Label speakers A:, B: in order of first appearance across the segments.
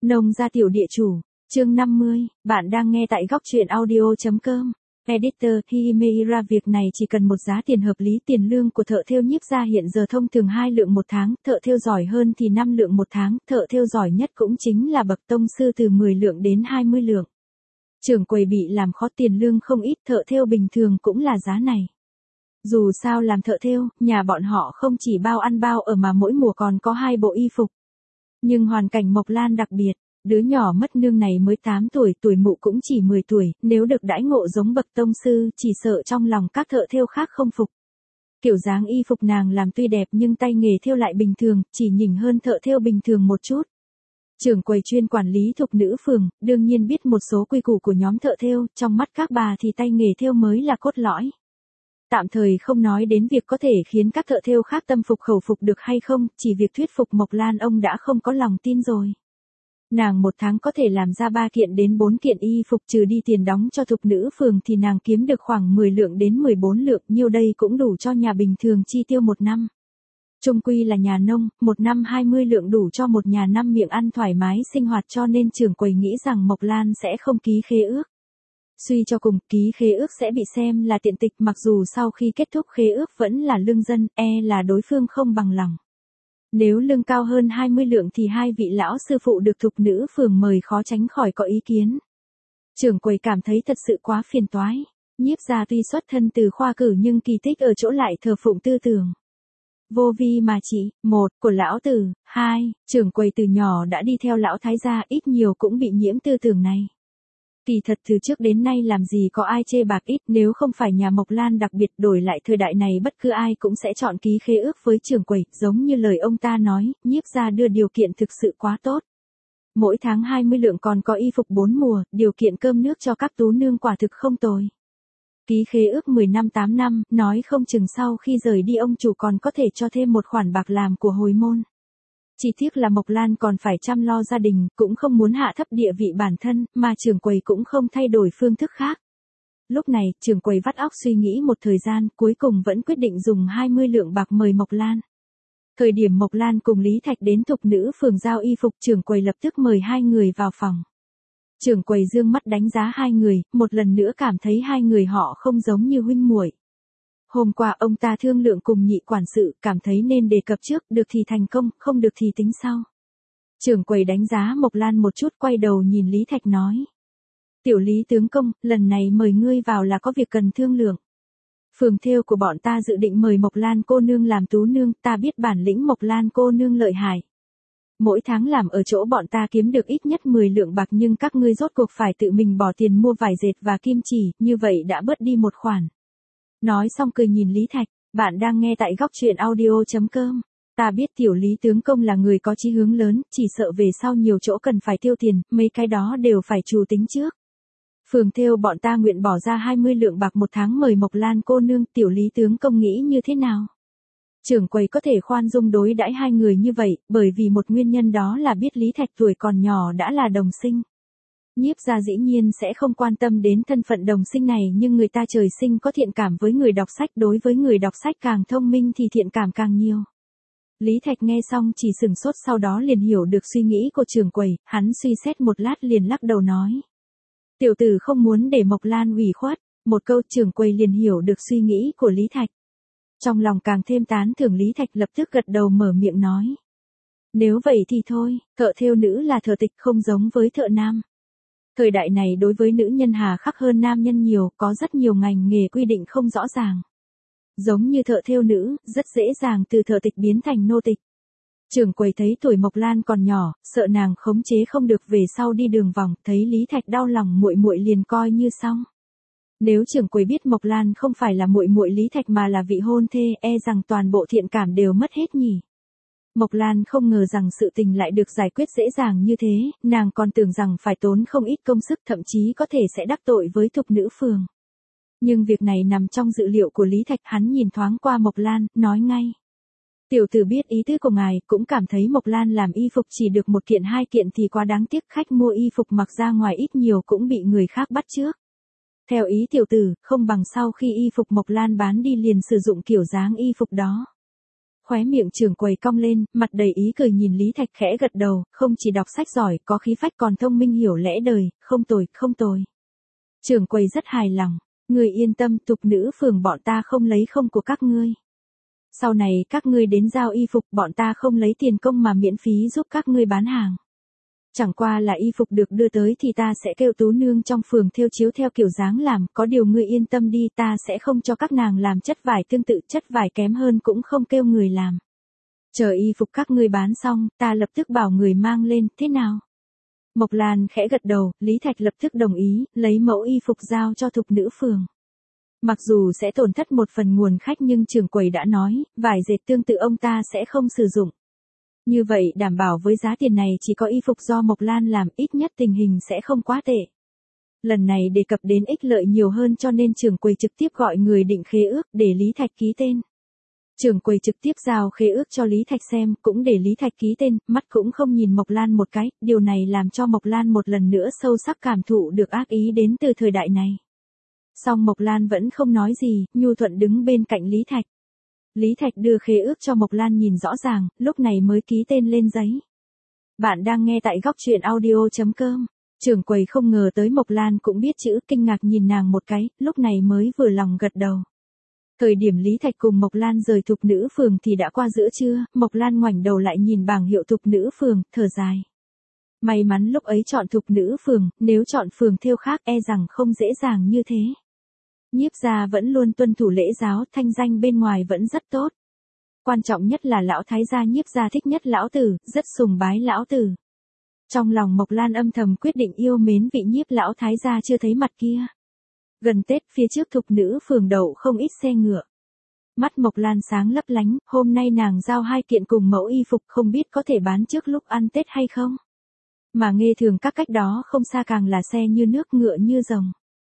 A: Nông gia tiểu địa chủ, chương 50, bạn đang nghe tại góc truyện audio.com. Editor Himeira, việc này chỉ cần một giá tiền hợp lý. Tiền lương của thợ thêu nhiếp gia hiện giờ thông thường 2 lượng một tháng, thợ thêu giỏi hơn thì 5 lượng một tháng, thợ thêu giỏi nhất cũng chính là bậc tông sư từ 10 lượng đến 20 lượng. Trưởng quầy bị làm khó, tiền lương không ít, thợ thêu bình thường cũng là giá này. Dù sao làm thợ thêu, nhà bọn họ không chỉ bao ăn bao ở mà mỗi mùa còn có 2 bộ y phục. Nhưng hoàn cảnh Mộc Lan đặc biệt, đứa nhỏ mất nương này mới 8 tuổi, tuổi mụ cũng chỉ 10 tuổi, nếu được đãi ngộ giống bậc tông sư, chỉ sợ trong lòng các thợ thêu khác không phục. Kiểu dáng y phục nàng làm tuy đẹp nhưng tay nghề thêu lại bình thường, chỉ nhỉnh hơn thợ thêu bình thường một chút. Trưởng quầy chuyên quản lý thục nữ phường, đương nhiên biết một số quy củ của nhóm thợ thêu, trong mắt các bà thì tay nghề thêu mới là cốt lõi. Tạm thời không nói đến việc có thể khiến các thợ thêu khác tâm phục khẩu phục được hay không, chỉ việc thuyết phục Mộc Lan ông đã không có lòng tin rồi. Nàng một tháng có thể làm ra 3 kiện đến 4 kiện y phục, trừ đi tiền đóng cho thục nữ phường thì nàng kiếm được khoảng 10 lượng đến 14 lượng, nhiêu đây cũng đủ cho nhà bình thường chi tiêu một năm. Chung quy là nhà nông, một năm 20 lượng đủ cho một nhà năm miệng ăn thoải mái sinh hoạt, cho nên trưởng quầy nghĩ rằng Mộc Lan sẽ không ký khế ước. Suy cho cùng, ký khế ước sẽ bị xem là tiện tịch, mặc dù sau khi kết thúc khế ước vẫn là lương dân, là đối phương không bằng lòng. Nếu lương cao hơn 20 lượng thì hai vị lão sư phụ được thục nữ phường mời khó tránh khỏi có ý kiến. Trưởng quầy cảm thấy thật sự quá phiền toái. Nhiếp gia tuy xuất thân từ khoa cử nhưng kỳ tích ở chỗ lại thờ phụng tư tưởng vô vi mà chỉ, một, của lão tử, hai, trưởng quầy từ nhỏ đã đi theo lão thái gia, ít nhiều cũng bị nhiễm tư tưởng này. Kỳ thật từ trước đến nay làm gì có ai chê bạc ít, nếu không phải nhà Mộc Lan đặc biệt, đổi lại thời đại này bất cứ ai cũng sẽ chọn ký khế ước với trưởng quầy, giống như lời ông ta nói, nhiếp gia đưa điều kiện thực sự quá tốt. Mỗi tháng 20 lượng còn có y phục 4 mùa, điều kiện cơm nước cho các tú nương quả thực không tồi. Ký khế ước 10 năm 8 năm, nói không chừng sau khi rời đi ông chủ còn có thể cho thêm một khoản bạc làm của hồi môn. Chỉ tiếc là Mộc Lan còn phải chăm lo gia đình, cũng không muốn hạ thấp địa vị bản thân, mà trưởng quầy cũng không thay đổi phương thức khác. Lúc này, trưởng quầy vắt óc suy nghĩ một thời gian, cuối cùng vẫn quyết định dùng 20 lượng bạc mời Mộc Lan. Thời điểm Mộc Lan cùng Lý Thạch đến thục nữ phường giao y phục, trưởng quầy lập tức mời hai người vào phòng. Trưởng quầy dương mắt đánh giá hai người, một lần nữa cảm thấy hai người họ không giống như huynh muội. Hôm qua ông ta thương lượng cùng nhị quản sự, cảm thấy nên đề cập trước, được thì thành công, không được thì tính sau. Trưởng quầy đánh giá Mộc Lan một chút, quay đầu nhìn Lý Thạch nói. Tiểu Lý tướng công, lần này mời ngươi vào là có việc cần thương lượng. Phường thêu của bọn ta dự định mời Mộc Lan cô nương làm tú nương, ta biết bản lĩnh Mộc Lan cô nương lợi hại. Mỗi tháng làm ở chỗ bọn ta kiếm được ít nhất 10 lượng bạc, nhưng các ngươi rốt cuộc phải tự mình bỏ tiền mua vải dệt và kim chỉ, như vậy đã bớt đi một khoản. Nói xong cười nhìn Lý Thạch, bạn đang nghe tại góc truyện audio.com. Ta biết tiểu Lý tướng công là người có chí hướng lớn, chỉ sợ về sau nhiều chỗ cần phải tiêu tiền, mấy cái đó đều phải chủ tính trước. Phường thêu bọn ta nguyện bỏ ra 20 lượng bạc một tháng mời Mộc Lan cô nương, tiểu Lý tướng công nghĩ như thế nào? Trưởng quầy có thể khoan dung đối đãi hai người như vậy, bởi vì một nguyên nhân đó là biết Lý Thạch tuổi còn nhỏ đã là đồng sinh. Nhiếp gia dĩ nhiên sẽ không quan tâm đến thân phận đồng sinh này, nhưng người ta trời sinh có thiện cảm với người đọc sách, đối với người đọc sách càng thông minh thì thiện cảm càng nhiều. Lý Thạch nghe xong chỉ sừng sốt, sau đó liền hiểu được suy nghĩ của trưởng quầy, hắn suy xét một lát liền lắc đầu nói. Tiểu tử không muốn để Mộc Lan ủy khuất, một câu trưởng quầy liền hiểu được suy nghĩ của Lý Thạch. Trong lòng càng thêm tán thưởng, Lý Thạch lập tức gật đầu mở miệng nói. Nếu vậy thì thôi, thợ thêu nữ là thợ tịch, không giống với thợ nam. Thời đại này đối với nữ nhân hà khắc hơn nam nhân nhiều, có rất nhiều ngành nghề quy định không rõ ràng. Giống như thợ thêu nữ, rất dễ dàng từ thợ tịch biến thành nô tịch. Trưởng quầy thấy tuổi Mộc Lan còn nhỏ, sợ nàng khống chế không được về sau đi đường vòng, thấy Lý Thạch đau lòng muội muội liền coi như xong. Nếu trưởng quầy biết Mộc Lan không phải là muội muội Lý Thạch mà là vị hôn thê, rằng toàn bộ thiện cảm đều mất hết nhỉ. Mộc Lan không ngờ rằng sự tình lại được giải quyết dễ dàng như thế, nàng còn tưởng rằng phải tốn không ít công sức, thậm chí có thể sẽ đắc tội với thục nữ phường. Nhưng việc này nằm trong dự liệu của Lý Thạch, hắn nhìn thoáng qua Mộc Lan, nói ngay. Tiểu tử biết ý tứ của ngài, cũng cảm thấy Mộc Lan làm y phục chỉ được 1 kiện 2 kiện thì quá đáng tiếc, khách mua y phục mặc ra ngoài ít nhiều cũng bị người khác bắt chước. Theo ý tiểu tử, không bằng sau khi y phục Mộc Lan bán đi liền sử dụng kiểu dáng y phục đó. khóe miệng trưởng quầy cong lên, mặt đầy ý cười nhìn Lý Thạch khẽ gật đầu, không chỉ đọc sách giỏi, có khí phách còn thông minh hiểu lẽ đời, không tồi, không tồi. Trưởng quầy rất hài lòng, người yên tâm, tục nữ phường bọn ta không lấy không của các ngươi. Sau này các ngươi đến giao y phục, bọn ta không lấy tiền công mà miễn phí giúp các ngươi bán hàng. Chẳng qua là y phục được đưa tới thì ta sẽ kêu tú nương trong phường thêu chiếu theo kiểu dáng làm, có điều ngươi yên tâm đi, ta sẽ không cho các nàng làm chất vải tương tự, chất vải kém hơn cũng không kêu người làm. Chờ y phục các ngươi bán xong, ta lập tức bảo người mang lên, thế nào? Mộc Lan khẽ gật đầu, Lý Thạch lập tức đồng ý, lấy mẫu y phục giao cho thục nữ phường. Mặc dù sẽ tổn thất một phần nguồn khách nhưng trưởng quầy đã nói, vải dệt tương tự ông ta sẽ không sử dụng. Như vậy đảm bảo với giá tiền này chỉ có y phục do Mộc Lan làm, ít nhất tình hình sẽ không quá tệ. Lần này đề cập đến ích lợi nhiều hơn cho nên trưởng quầy trực tiếp gọi người định khế ước để Lý Thạch ký tên. Trưởng quầy trực tiếp giao khế ước cho Lý Thạch xem, cũng để Lý Thạch ký tên, mắt cũng không nhìn Mộc Lan một cái, điều này làm cho Mộc Lan một lần nữa sâu sắc cảm thụ được ác ý đến từ thời đại này. Song Mộc Lan vẫn không nói gì, nhu thuận đứng bên cạnh Lý Thạch. Lý Thạch đưa khế ước cho Mộc Lan nhìn rõ ràng, lúc này mới ký tên lên giấy. Bạn đang nghe tại góc truyện audio.com. Trưởng quầy không ngờ tới Mộc Lan cũng biết chữ, kinh ngạc nhìn nàng một cái, lúc này mới vừa lòng gật đầu. Thời điểm Lý Thạch cùng Mộc Lan rời thục nữ phường thì đã qua giữa trưa, Mộc Lan ngoảnh đầu lại nhìn bảng hiệu thục nữ phường, thở dài. May mắn lúc ấy chọn thục nữ phường, nếu chọn phường thêu khác e rằng không dễ dàng như thế. Nhiếp gia vẫn luôn tuân thủ lễ giáo, thanh danh bên ngoài vẫn rất tốt. Quan trọng nhất là lão thái gia Nhiếp gia thích nhất lão tử, rất sùng bái lão tử. Trong lòng Mộc Lan âm thầm quyết định yêu mến vị Nhiếp lão thái gia chưa thấy mặt kia. Gần Tết phía trước thục nữ phường đậu không ít xe ngựa. Mắt Mộc Lan sáng lấp lánh, hôm nay nàng giao 2 kiện cùng mẫu y phục không biết có thể bán trước lúc ăn Tết hay không. Mà Nghê Thường các cách đó không xa càng là xe như nước ngựa như rồng.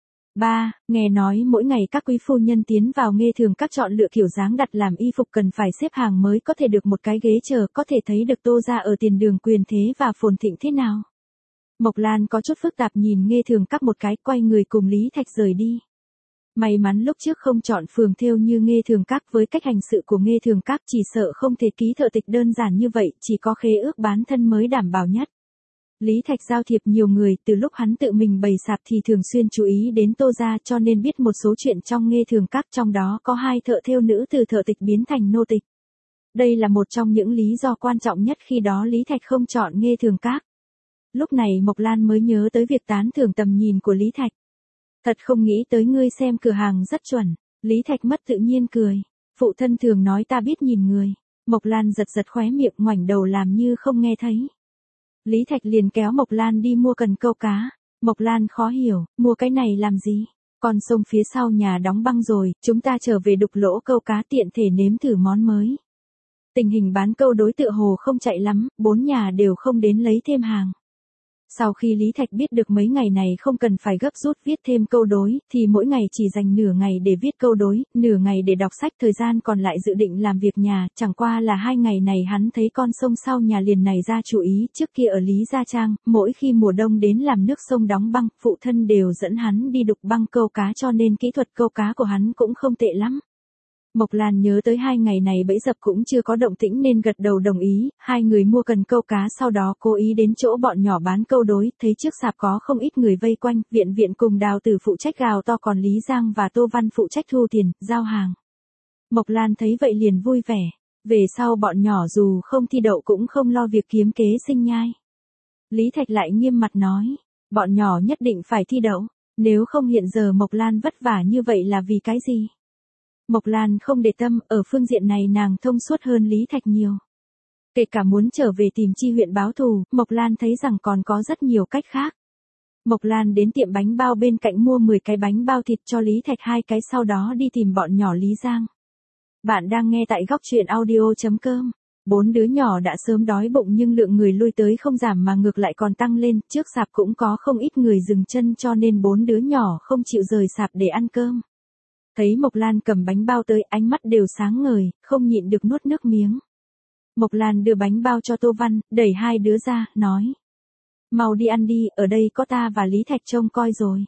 A: 3. Nghe nói mỗi ngày các quý phu nhân tiến vào Nghê Thường các chọn lựa kiểu dáng đặt làm y phục cần phải xếp hàng mới có thể được một cái ghế chờ, có thể thấy được Tô gia ở tiền đường quyền thế và phồn thịnh thế nào. Mộc Lan có chút phức tạp nhìn Nghê Thường các một cái, quay người cùng Lý Thạch rời đi. May mắn lúc trước không chọn phường thêu như Nghê Thường các, với cách hành sự của Nghê Thường các chỉ sợ không thể ký thợ tịch đơn giản như vậy, chỉ có khế ước bán thân mới đảm bảo nhất. Lý Thạch giao thiệp nhiều người, từ lúc hắn tự mình bày sạp thì thường xuyên chú ý đến Tô gia cho nên biết một số chuyện trong Nghê Thường các, trong đó có 2 thợ thêu nữ từ thợ tịch biến thành nô tịch. Đây là một trong những lý do quan trọng nhất khi đó Lý Thạch không chọn Nghê Thường các. Lúc này Mộc Lan mới nhớ tới việc tán thưởng tầm nhìn của Lý Thạch. Thật không nghĩ tới ngươi xem cửa hàng rất chuẩn. Lý Thạch mất tự nhiên cười. Phụ thân thường nói ta biết nhìn người. Mộc Lan giật giật khóe miệng, ngoảnh đầu làm như không nghe thấy. Lý Thạch liền kéo Mộc Lan đi mua cần câu cá. Mộc Lan khó hiểu, mua cái này làm gì? Con sông phía sau nhà đóng băng rồi, chúng ta trở về đục lỗ câu cá tiện thể nếm thử món mới. Tình hình bán câu đối tựa hồ không chạy lắm, 4 nhà đều không đến lấy thêm hàng. Sau khi Lý Thạch biết được mấy ngày này không cần phải gấp rút viết thêm câu đối, thì mỗi ngày chỉ dành nửa ngày để viết câu đối, nửa ngày để đọc sách, thời gian còn lại dự định làm việc nhà, chẳng qua là 2 ngày này hắn thấy con sông sau nhà liền này ra chú ý, trước kia ở Lý Gia Trang, mỗi khi mùa đông đến làm nước sông đóng băng, phụ thân đều dẫn hắn đi đục băng câu cá cho nên kỹ thuật câu cá của hắn cũng không tệ lắm. Mộc Lan nhớ tới 2 ngày này bẫy dập cũng chưa có động tĩnh nên gật đầu đồng ý, 2 người mua cần câu cá sau đó cố ý đến chỗ bọn nhỏ bán câu đối, thấy trước sạp có không ít người vây quanh, Viện Viện cùng Đào Tử phụ trách gào to còn Lý Giang và Tô Văn phụ trách thu tiền, giao hàng. Mộc Lan thấy vậy liền vui vẻ, về sau bọn nhỏ dù không thi đậu cũng không lo việc kiếm kế sinh nhai. Lý Thạch lại nghiêm mặt nói, bọn nhỏ nhất định phải thi đậu, nếu không hiện giờ Mộc Lan vất vả như vậy là vì cái gì? Mộc Lan không để tâm, ở phương diện này nàng thông suốt hơn Lý Thạch nhiều. Kể cả muốn trở về tìm Chi huyện báo thù, Mộc Lan thấy rằng còn có rất nhiều cách khác. Mộc Lan đến tiệm bánh bao bên cạnh mua 10 cái bánh bao thịt cho Lý Thạch 2 cái, sau đó đi tìm bọn nhỏ Lý Giang. Bạn đang nghe tại góc truyện audio.com. 4 đứa nhỏ đã sớm đói bụng nhưng lượng người lui tới không giảm mà ngược lại còn tăng lên, trước sạp cũng có không ít người dừng chân cho nên 4 đứa nhỏ không chịu rời sạp để ăn cơm. Thấy Mộc Lan cầm bánh bao tới, ánh mắt đều sáng ngời, không nhịn được nuốt nước miếng. Mộc Lan đưa bánh bao cho Tô Văn, đẩy 2 đứa ra, nói. Mau đi ăn đi, ở đây có ta và Lý Thạch trông coi rồi.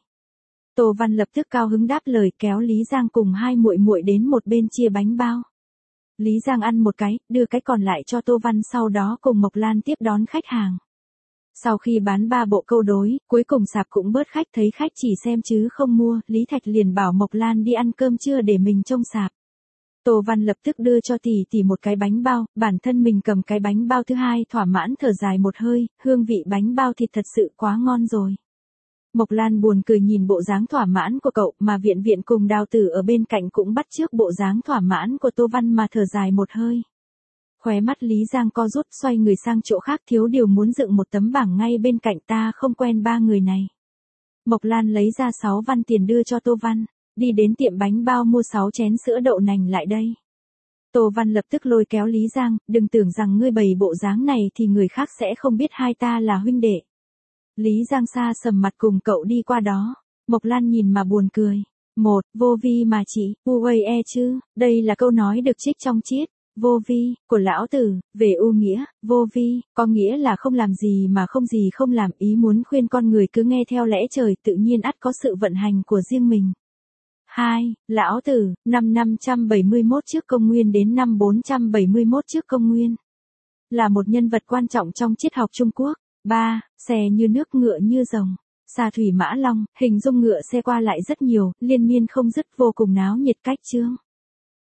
A: Tô Văn lập tức cao hứng đáp lời, kéo Lý Giang cùng 2 muội muội đến một bên chia bánh bao. Lý Giang ăn một cái, đưa cái còn lại cho Tô Văn, sau đó cùng Mộc Lan tiếp đón khách hàng. Sau khi bán 3 bộ câu đối, cuối cùng sạp cũng bớt khách, thấy khách chỉ xem chứ không mua, Lý Thạch liền bảo Mộc Lan đi ăn cơm trưa để mình trông sạp. Tô Văn lập tức đưa cho tỷ tỷ một cái bánh bao, bản thân mình cầm cái bánh bao thứ hai thỏa mãn thở dài một hơi, hương vị bánh bao thịt thật sự quá ngon rồi. Mộc Lan buồn cười nhìn bộ dáng thỏa mãn của cậu, mà Viện Viện cùng Đào Tử ở bên cạnh cũng bắt chước bộ dáng thỏa mãn của Tô Văn mà thở dài một hơi. Khóe mắt Lý Giang co rút, xoay người sang chỗ khác, thiếu điều muốn dựng một tấm bảng ngay bên cạnh, ta không quen ba người này. Mộc Lan lấy ra 6 văn tiền đưa cho Tô Văn, đi đến tiệm bánh bao mua 6 chén sữa đậu nành lại đây. Tô Văn lập tức lôi kéo Lý Giang, đừng tưởng rằng ngươi bày bộ dáng này thì người khác sẽ không biết hai ta là huynh đệ. Lý Giang xa sầm mặt cùng cậu đi qua đó. Mộc Lan nhìn mà buồn cười. Một, vô vi mà chị, uae chứ, đây là câu nói được trích trong triết Vô vi của lão tử, về ưu nghĩa. Vô vi có nghĩa là không làm gì mà không gì không làm, ý muốn khuyên con người cứ nghe theo lẽ trời, tự nhiên ắt có sự vận hành của riêng mình. 2. Lão Tử, năm 571 trước công nguyên đến năm 471 trước công nguyên, là một nhân vật quan trọng trong triết học Trung Quốc. 3. Xe như nước, ngựa như rồng, xa thủy mã long, hình dung ngựa xe qua lại rất nhiều, liên miên không dứt, vô cùng náo nhiệt cách chương.